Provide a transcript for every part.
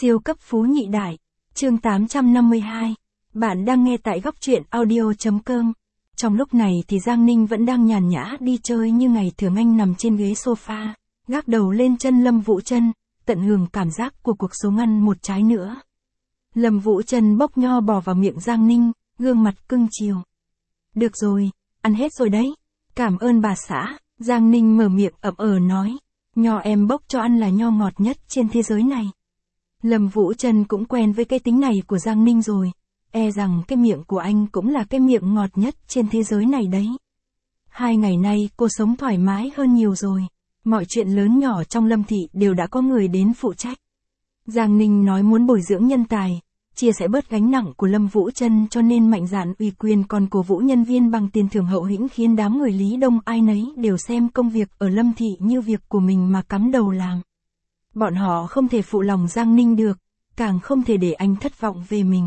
Siêu cấp phú nhị đại. Chương 852. Bạn đang nghe tại góc truyện audio.com. Trong lúc này thì Giang Ninh vẫn đang nhàn nhã đi chơi như ngày thường, anh nằm trên ghế sofa, gác đầu lên chân Lâm Vũ Trân, tận hưởng cảm giác của cuộc sống. Ăn một trái nữa. Lâm Vũ Trân bóc nho bò vào miệng Giang Ninh, gương mặt cưng chiều. Được rồi, ăn hết rồi đấy. Cảm ơn bà xã. Giang Ninh mở miệng ậm nói. Nho em bóc cho ăn là nho ngọt nhất trên thế giới này. Lâm Vũ Trân cũng quen với cái tính này của Giang Ninh rồi. E rằng cái miệng của anh cũng là cái miệng ngọt nhất trên thế giới này đấy. 2 ngày nay cô sống thoải mái hơn nhiều rồi. Mọi chuyện lớn nhỏ trong Lâm thị đều đã có người đến phụ trách. Giang Ninh nói muốn bồi dưỡng nhân tài, chia sẻ bớt gánh nặng của Lâm Vũ Trân, cho nên mạnh dạn ủy quyền còn cổ vũ nhân viên bằng tiền thưởng hậu hĩnh, khiến đám người Lý Đông ai nấy đều xem công việc ở Lâm thị như việc của mình mà cắm đầu làm. Bọn họ không thể phụ lòng Giang Ninh được, càng không thể để anh thất vọng về mình.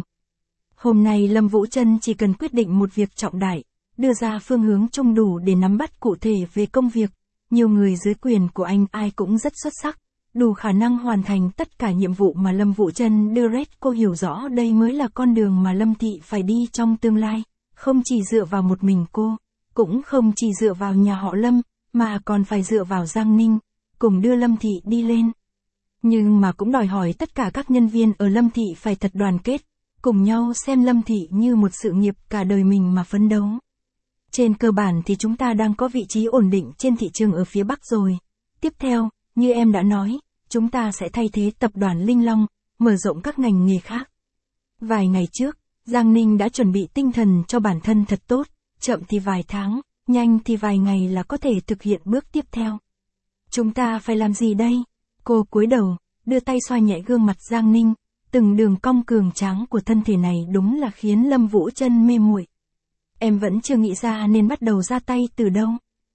Hôm nay Lâm Vũ Trân chỉ cần quyết định một việc trọng đại, đưa ra phương hướng chung đủ để nắm bắt cụ thể về công việc. Nhiều người dưới quyền của anh ai cũng rất xuất sắc, đủ khả năng hoàn thành tất cả nhiệm vụ mà Lâm Vũ Trân đưa ra. Cô hiểu rõ đây mới là con đường mà Lâm thị phải đi trong tương lai, không chỉ dựa vào một mình cô, cũng không chỉ dựa vào nhà họ Lâm, mà còn phải dựa vào Giang Ninh, cùng đưa Lâm thị đi lên. Nhưng mà cũng đòi hỏi tất cả các nhân viên ở Lâm thị phải thật đoàn kết, cùng nhau xem Lâm thị như một sự nghiệp cả đời mình mà phấn đấu. Trên cơ bản thì chúng ta đang có vị trí ổn định trên thị trường ở phía Bắc rồi. Tiếp theo, như em đã nói, chúng ta sẽ thay thế tập đoàn Linh Long, mở rộng các ngành nghề khác. Vài ngày trước, Giang Ninh đã chuẩn bị tinh thần cho bản thân thật tốt, chậm thì vài tháng, nhanh thì vài ngày là có thể thực hiện bước tiếp theo. Chúng ta phải làm gì đây? Cô cúi đầu, đưa tay xoa nhẹ gương mặt Giang Ninh, từng đường cong cường tráng của thân thể này đúng là khiến Lâm Vũ Trân mê muội. Em vẫn chưa nghĩ ra nên bắt đầu ra tay từ đâu.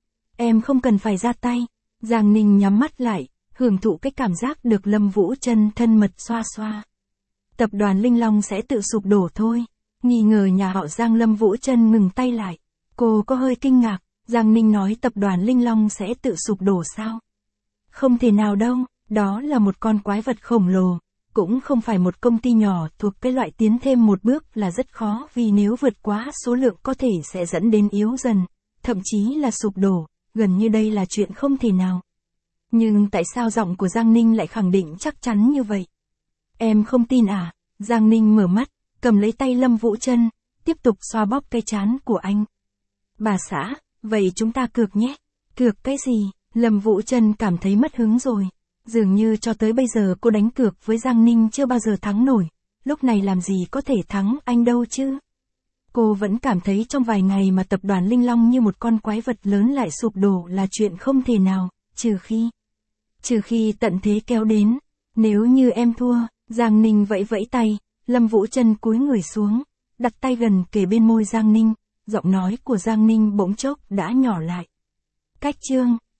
Em không cần phải ra tay. Giang Ninh nhắm mắt lại, hưởng thụ cái cảm giác được Lâm Vũ Trân thân mật xoa xoa. Tập đoàn Linh Long sẽ tự sụp đổ thôi. Nghi ngờ nhà họ Giang. Lâm Vũ Trân ngừng tay lại. Cô có hơi kinh ngạc. Giang Ninh nói tập đoàn Linh Long sẽ tự sụp đổ sao? Không thể nào đâu, đó là một con quái vật khổng lồ. Cũng không phải một công ty nhỏ thuộc cái loại tiến thêm một bước là rất khó, vì nếu vượt quá số lượng có thể sẽ dẫn đến yếu dần, thậm chí là sụp đổ, gần như đây là chuyện không thể nào. Nhưng tại sao giọng của Giang Ninh lại khẳng định chắc chắn như vậy? Em không tin à? Giang Ninh mở mắt, cầm lấy tay Lâm Vũ Trân, tiếp tục xoa bóp cái trán của anh. Bà xã, vậy chúng ta cược nhé. Cược cái gì? Lâm Vũ Trân cảm thấy mất hứng rồi. Dường như cho tới bây giờ cô đánh cược với Giang Ninh chưa bao giờ thắng nổi, lúc này làm gì có thể thắng anh đâu chứ. Cô vẫn cảm thấy trong vài ngày mà tập đoàn Linh Long như một con quái vật lớn lại sụp đổ là chuyện không thể nào, trừ khi tận thế kéo đến. Nếu như em thua, Giang Ninh vẫy vẫy tay, Lâm Vũ Trân cúi người xuống, đặt tay gần kề bên môi Giang Ninh, giọng nói của Giang Ninh bỗng chốc đã nhỏ lại. Cách chương